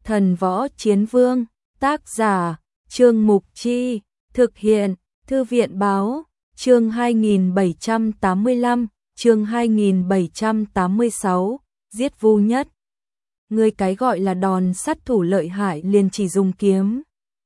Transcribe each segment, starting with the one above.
Thần Võ Chiến Vương, tác giả, Trương Mục Chi, thực hiện, Thư viện Báo, chương 2785, chương 2786, giết Vu Nhất. Người cái gọi là đòn sát thủ lợi hại liền chỉ dùng kiếm.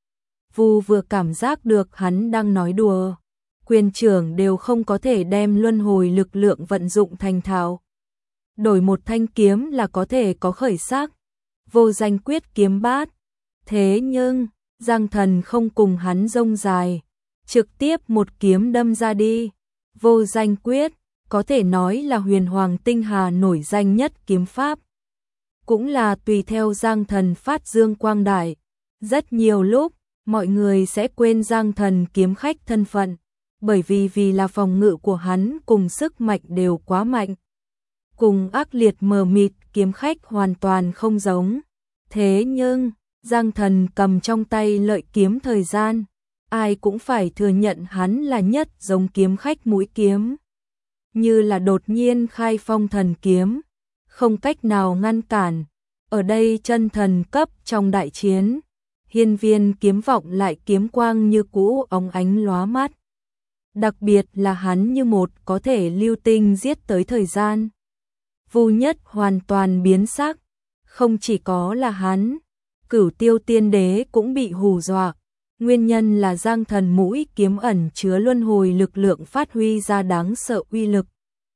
Vu vừa cảm giác được hắn đang nói đùa, quyền trưởng đều không có thể đem luân hồi lực lượng vận dụng thành thạo. Đổi một thanh kiếm là có thể có khởi sắc, vô danh quyết kiếm bát. Thế nhưng, Giang Thần không cùng hắn rông dài, trực tiếp một kiếm đâm ra đi. Vô danh quyết, có thể nói là huyền hoàng tinh hà nổi danh nhất kiếm pháp. Cũng là tùy theo Giang Thần phát dương quang đại. Rất nhiều lúc, mọi người sẽ quên Giang Thần kiếm khách thân phận, bởi vì là phòng ngự của hắn cùng sức mạnh đều quá mạnh. Cùng ác liệt mờ mịt kiếm khách hoàn toàn không giống. Thế nhưng, Giang Thần cầm trong tay lợi kiếm thời gian, ai cũng phải thừa nhận hắn là nhất giống kiếm khách mũi kiếm. Như là đột nhiên khai phong thần kiếm, không cách nào ngăn cản. Ở đây chân thần cấp trong đại chiến, hiên viên kiếm vọng lại kiếm quang như cũ óng ánh lóa mắt. Đặc biệt là hắn như một có thể lưu tinh giết tới thời gian. Vu Nhất hoàn toàn biến sắc, không chỉ có là hắn, Cửu Tiêu Tiên Đế cũng bị hù dọa. Nguyên nhân là Giang Thần mũi kiếm ẩn chứa luân hồi lực lượng phát huy ra đáng sợ uy lực.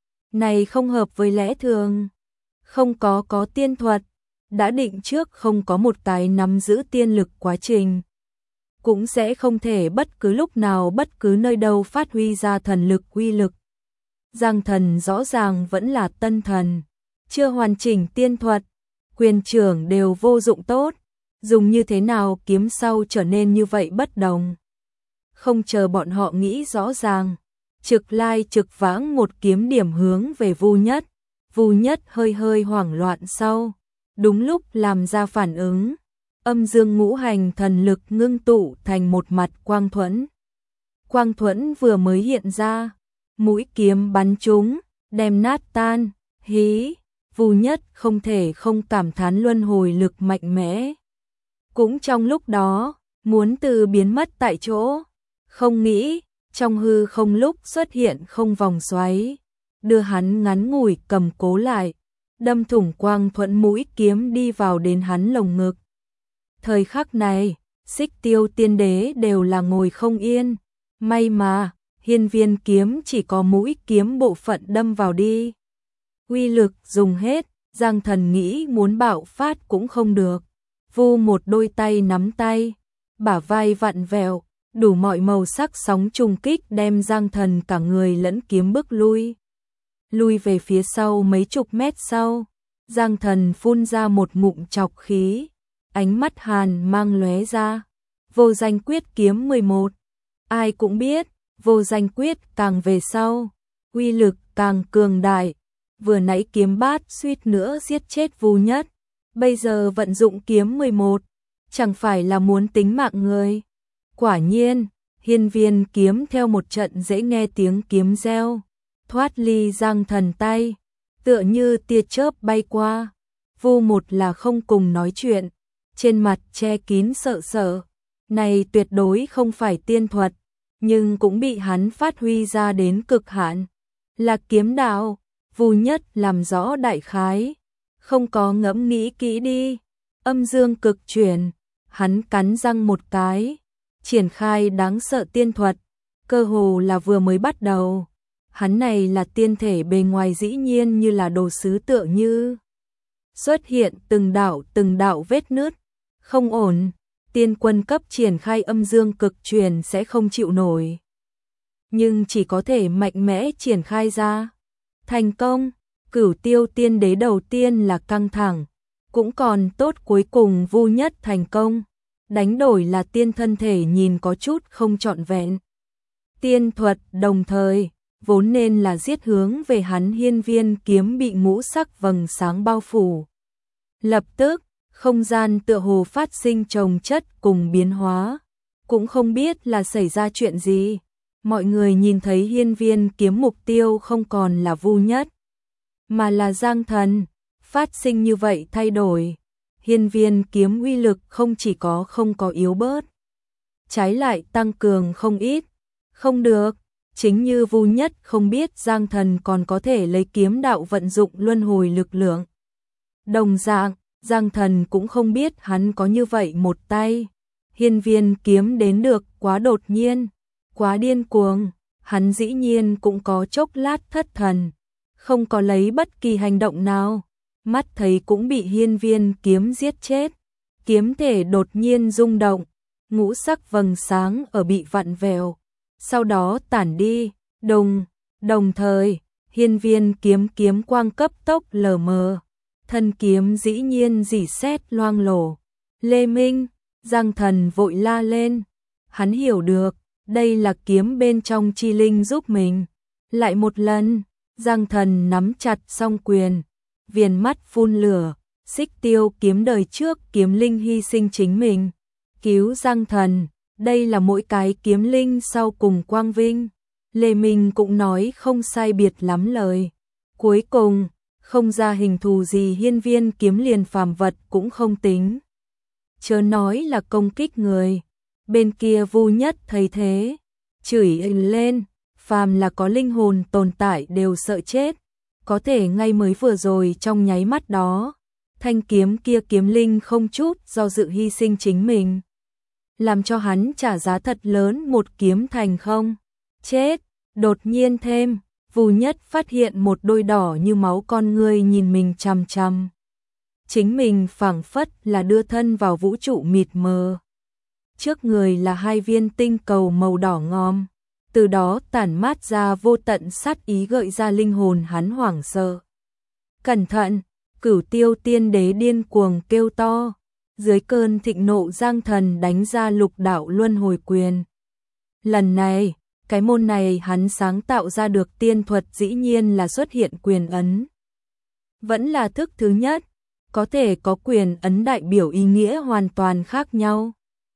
Này không hợp với lẽ thường, không có tiên thuật, đã định trước không có một cái nắm giữ tiên lực quá trình. Cũng sẽ không thể bất cứ lúc nào bất cứ nơi đâu phát huy ra thần lực uy lực. Giang Thần rõ ràng vẫn là tân thần, chưa hoàn chỉnh tiên thuật, quyền trưởng đều vô dụng tốt, dùng như thế nào kiếm sau trở nên như vậy bất đồng. Không chờ bọn họ nghĩ rõ ràng, trực lai trực vãng một kiếm điểm hướng về Vu Nhất. Vu Nhất hơi hoảng loạn sau, đúng lúc làm ra phản ứng, âm dương ngũ hành thần lực ngưng tụ thành một mặt quang thuẫn. Quang thuẫn vừa mới hiện ra, mũi kiếm bắn trúng, đem nát tan. Hí, Vu Nhất không thể không cảm thán luân hồi lực mạnh mẽ. Cũng trong lúc đó, muốn từ biến mất tại chỗ, không nghĩ, trong hư không lúc xuất hiện không vòng xoáy, đưa hắn ngắn ngủi cầm cố lại, đâm thủng quang thuẫn mũi kiếm đi vào đến hắn lồng ngực. Thời khắc này, Xích Tiêu Tiên Đế đều là ngồi không yên, may mà, hiên viên kiếm chỉ có mũi kiếm bộ phận đâm vào đi. Uy lực dùng hết, Giang Thần nghĩ muốn bạo phát cũng không được. Vu một đôi tay nắm tay, bả vai vặn vẹo, đủ mọi màu sắc sóng trùng kích đem Giang Thần cả người lẫn kiếm bước lui. Lui về phía sau mấy chục mét sau, Giang Thần phun ra một ngụm trọc khí, ánh mắt hàn mang lóe ra. Vô danh quyết kiếm 11. Ai cũng biết, vô danh quyết càng về sau, uy lực càng cường đại. Vừa nãy kiếm bát suýt nữa giết chết Vu Nhất, bây giờ vận dụng kiếm 11, chẳng phải là muốn tính mạng người. Quả nhiên, hiên viên kiếm theo một trận dễ nghe tiếng kiếm reo, thoát ly Giang Thần tay, tựa như tia chớp bay qua. Vu một là không cùng nói chuyện, trên mặt che kín sợ sợ, này tuyệt đối không phải tiên thuật, nhưng cũng bị hắn phát huy ra đến cực hạn, là kiếm đạo. Vu Nhất làm rõ đại khái, không có ngẫm nghĩ kỹ đi, âm dương cực chuyển, hắn cắn răng một cái, triển khai đáng sợ tiên thuật, cơ hồ là vừa mới bắt đầu. Hắn này là tiên thể bề ngoài dĩ nhiên như là đồ sứ tựa như xuất hiện từng đạo vết nứt, không ổn, tiên quân cấp triển khai âm dương cực chuyển sẽ không chịu nổi. Nhưng chỉ có thể mạnh mẽ triển khai ra. Thành công, Cửu Tiêu Tiên Đế đầu tiên là căng thẳng, cũng còn tốt cuối cùng Vu Nhất thành công, đánh đổi là tiên thân thể nhìn có chút không trọn vẹn. Tiên thuật đồng thời, vốn nên là giết hướng về hắn hiên viên kiếm bị ngũ sắc vầng sáng bao phủ. Lập tức, không gian tựa hồ phát sinh chồng chất cùng biến hóa, cũng không biết là xảy ra chuyện gì. Mọi người nhìn thấy hiên viên kiếm mục tiêu không còn là Vu Nhất, mà là Giang Thần. Phát sinh như vậy thay đổi, hiên viên kiếm uy lực không chỉ không có yếu bớt, trái lại tăng cường không ít. Không được, chính như Vu Nhất không biết Giang Thần còn có thể lấy kiếm đạo vận dụng luân hồi lực lượng. Đồng dạng, Giang Thần cũng không biết hắn có như vậy một tay. Hiên viên kiếm đến được quá đột nhiên, quá điên cuồng, hắn dĩ nhiên cũng có chốc lát thất thần, không có lấy bất kỳ hành động nào, mắt thấy cũng bị hiên viên kiếm giết chết. Kiếm thể đột nhiên rung động, ngũ sắc vầng sáng ở bị vặn vẹo, sau đó tản đi, đồng thời, hiên viên kiếm quang cấp tốc lờ mờ, thân kiếm dĩ nhiên rỉ sét loang lổ. Lê Minh, Giang Thần vội la lên, hắn hiểu được, đây là kiếm bên trong chi linh giúp mình. Lại một lần, Giang Thần nắm chặt song quyền, viền mắt phun lửa, Xích Tiêu kiếm đời trước kiếm linh hy sinh chính mình, cứu Giang Thần, đây là mỗi cái kiếm linh sau cùng quang vinh. Lê Minh cũng nói không sai biệt lắm lời. Cuối cùng, không ra hình thù gì hiên viên kiếm liền phàm vật cũng không tính, chớ nói là công kích người. Bên kia Vu Nhất thấy thế, chửi lên, phàm là có linh hồn tồn tại đều sợ chết, có thể ngay mới vừa rồi trong nháy mắt đó, thanh kiếm kia kiếm linh không chút do dự hy sinh chính mình, làm cho hắn trả giá thật lớn một kiếm thành không chết. Đột nhiên thêm, Vu Nhất phát hiện một đôi đỏ như máu con ngươi nhìn mình chằm chằm. Chính mình phảng phất là đưa thân vào vũ trụ mịt mờ. Trước người là hai viên tinh cầu màu đỏ ngòm, từ đó tản mát ra vô tận sát ý gợi ra linh hồn hắn hoảng sợ. Cẩn thận, Cửu Tiêu Tiên Đế điên cuồng kêu to, dưới cơn thịnh nộ Giang Thần đánh ra Lục Đạo Luân Hồi Quyền. Lần này, cái môn này hắn sáng tạo ra được tiên thuật dĩ nhiên là xuất hiện quyền ấn. Vẫn là thức thứ nhất, có thể có quyền ấn đại biểu ý nghĩa hoàn toàn khác nhau.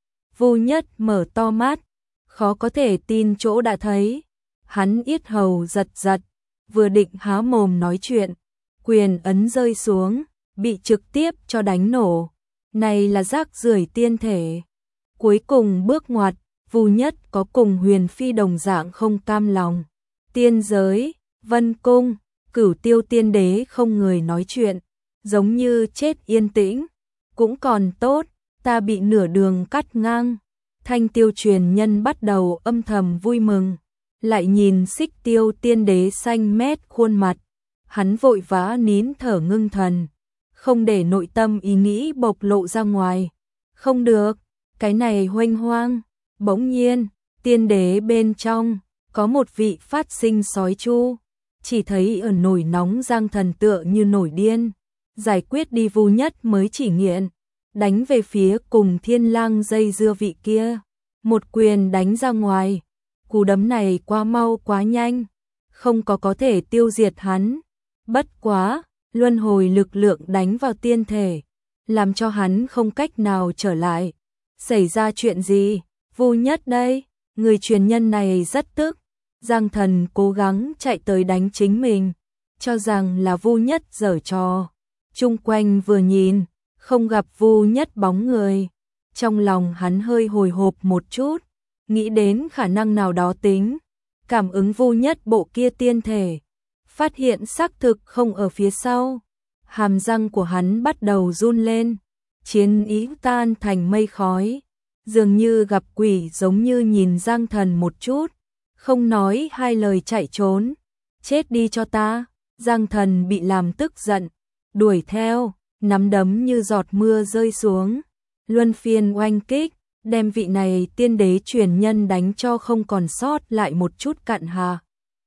Vu Nhất mở to mắt, khó có thể tin chỗ đã thấy. Hắn yết hầu giật giật, vừa định há mồm nói chuyện, quyền ấn rơi xuống, bị trực tiếp cho đánh nổ. Này là rác rưởi tiên thể. Cuối cùng bước ngoặt, Vu Nhất có cùng Huyền Phi đồng dạng không cam lòng. Tiên giới, Vân Cung, Cửu Tiêu Tiên Đế không người nói chuyện, giống như chết yên tĩnh. Cũng còn tốt, ta bị nửa đường cắt ngang. Thanh Tiêu truyền nhân bắt đầu âm thầm vui mừng, lại nhìn Xích Tiêu Tiên Đế xanh mét khuôn mặt, hắn vội vã nín thở ngưng thần, không để nội tâm ý nghĩ bộc lộ ra ngoài. Không được, cái này huênh hoang. Bỗng nhiên, tiên đế bên trong có một vị phát sinh sói chu, chỉ thấy ở nổi nóng Giang Thần tựa như nổi điên, giải quyết đi Vu Nhất mới chỉ nghiện, đánh về phía cùng Thiên Lang dây dưa vị kia, một quyền đánh ra ngoài. Cú đấm này quá mau quá nhanh, không có thể tiêu diệt hắn, bất quá, luân hồi lực lượng đánh vào tiên thể, làm cho hắn không cách nào trở lại. Xảy ra chuyện gì? Vu Nhất đây, người truyền nhân này rất tức. Giang Thần cố gắng chạy tới đánh chính mình, cho rằng là Vu Nhất giở trò. Chung quanh vừa nhìn, không gặp Vu Nhất bóng người. Trong lòng hắn hơi hồi hộp một chút, nghĩ đến khả năng nào đó tính. Cảm ứng Vu Nhất bộ kia tiên thể, phát hiện xác thực không ở phía sau. Hàm răng của hắn bắt đầu run lên, chiến ý tan thành mây khói. Dường như gặp quỷ giống như nhìn Giang Thần một chút, không nói hai lời chạy trốn. Chết đi cho ta. Giang Thần bị làm tức giận, đuổi theo, nắm đấm như giọt mưa rơi xuống. Luân phiên oanh kích, đem vị này tiên đế truyền nhân đánh cho không còn sót lại một chút cặn hà.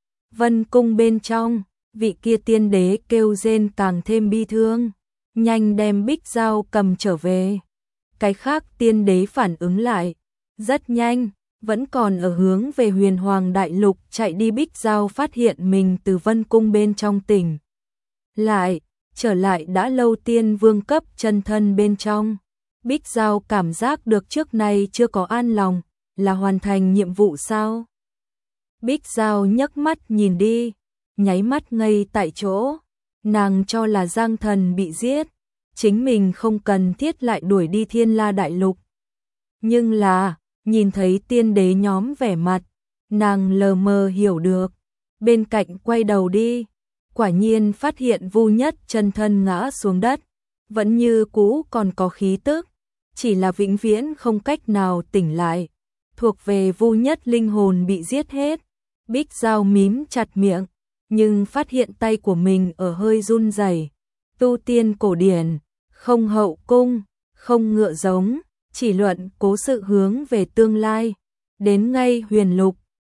Vân Cung bên trong, vị kia tiên đế kêu rên càng thêm bi thương, nhanh đem Bích Dao cầm trở về. Cái khác tiên đế phản ứng lại, rất nhanh, vẫn còn ở hướng về Huyền Hoàng Đại Lục chạy đi. Bích Dao phát hiện mình từ Vân Cung bên trong tỉnh lại, trở lại đã lâu tiên vương cấp chân thân bên trong. Bích Dao cảm giác được trước nay chưa có an lòng, là hoàn thành nhiệm vụ sao? Bích Dao nhấc mắt nhìn đi, nháy mắt ngây tại chỗ, nàng cho là Giang Thần bị giết, chính mình không cần thiết lại đuổi đi Thiên La Đại Lục. Nhưng là, nhìn thấy tiên đế nhóm vẻ mặt, nàng lờ mờ hiểu được, bên cạnh quay đầu đi, quả nhiên phát hiện Vu Nhất chân thân ngã xuống đất, vẫn như cũ còn có khí tức, chỉ là vĩnh viễn không cách nào tỉnh lại, thuộc về Vu Nhất linh hồn bị giết hết. Bích Giao mím chặt miệng, nhưng phát hiện tay của mình ở hơi run rẩy. Tu tiên cổ điển, không hậu cung, không ngựa giống, chỉ luận cố sự hướng về tương lai, đến ngay huyền lục,